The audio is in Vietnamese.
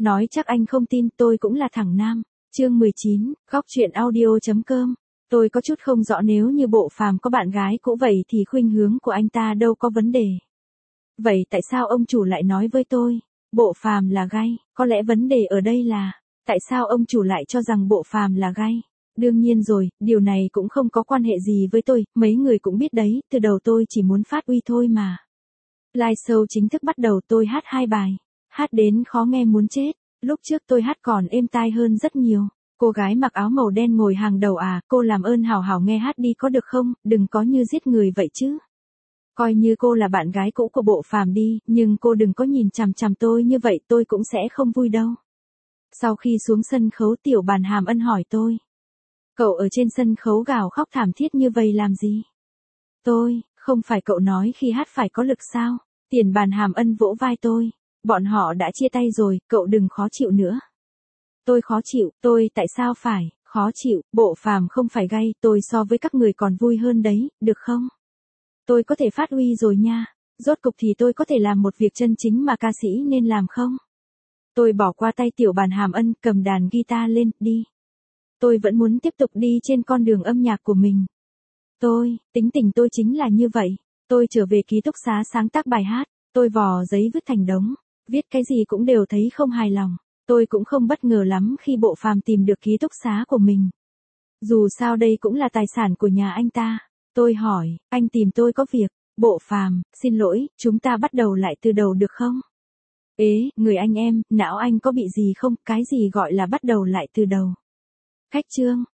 Nói chắc anh không tin, tôi cũng là thằng nam. Chương 19, góc truyện audio.com. Tôi có chút không rõ nếu như Bộ Phàm có bạn gái cũ vậy thì khuynh hướng của anh ta đâu có vấn đề. Vậy tại sao ông chủ lại nói với tôi, Bộ Phàm là gay? Có lẽ vấn đề ở đây là, tại sao ông chủ lại cho rằng Bộ Phàm là gay? Đương nhiên rồi, điều này cũng không có quan hệ gì với tôi, mấy người cũng biết đấy, từ đầu tôi chỉ muốn phát uy thôi mà. Live show chính thức bắt đầu, tôi hát 2 bài. Hát đến khó nghe muốn chết, lúc trước tôi hát còn êm tai hơn rất nhiều. Cô gái mặc áo màu đen ngồi hàng đầu à, cô làm ơn hào hào nghe hát đi có được không, đừng có như giết người vậy chứ. Coi như cô là bạn gái cũ của Bộ Phàm đi, nhưng cô đừng có nhìn chằm chằm tôi như vậy, tôi cũng sẽ không vui đâu. Sau khi xuống sân khấu, Tiểu Bàn Hàm Ân hỏi tôi. Cậu ở trên sân khấu gào khóc thảm thiết như vậy làm gì? Không phải cậu nói khi hát phải có lực sao? Tiền Bàn Hàm Ân vỗ vai tôi. Bọn họ đã chia tay rồi, cậu đừng khó chịu nữa. Tôi khó chịu, tại sao phải, khó chịu, Bộ Phàm không phải gay, tôi so với các người còn vui hơn đấy, được không? Tôi có thể phát uy rồi nha, rốt cục thì tôi có thể làm một việc chân chính mà ca sĩ nên làm không? Tôi bỏ qua tay Tiểu Bàn Hàm Ân, cầm đàn guitar lên, đi. Tôi vẫn muốn tiếp tục đi trên con đường âm nhạc của mình. Tính tình tôi chính là như vậy. Tôi trở về ký túc xá sáng tác bài hát, tôi vò giấy vứt thành đống, viết cái gì cũng đều thấy không hài lòng. Tôi cũng không bất ngờ lắm khi Bộ Phàm tìm được ký túc xá của mình. Dù sao đây cũng là tài sản của nhà anh ta. Tôi hỏi, anh tìm tôi có việc? Bộ Phàm, xin lỗi, chúng ta bắt đầu lại từ đầu được không? Người anh em, não anh có bị gì không? Cái gì gọi là bắt đầu lại từ đầu? Khách trương,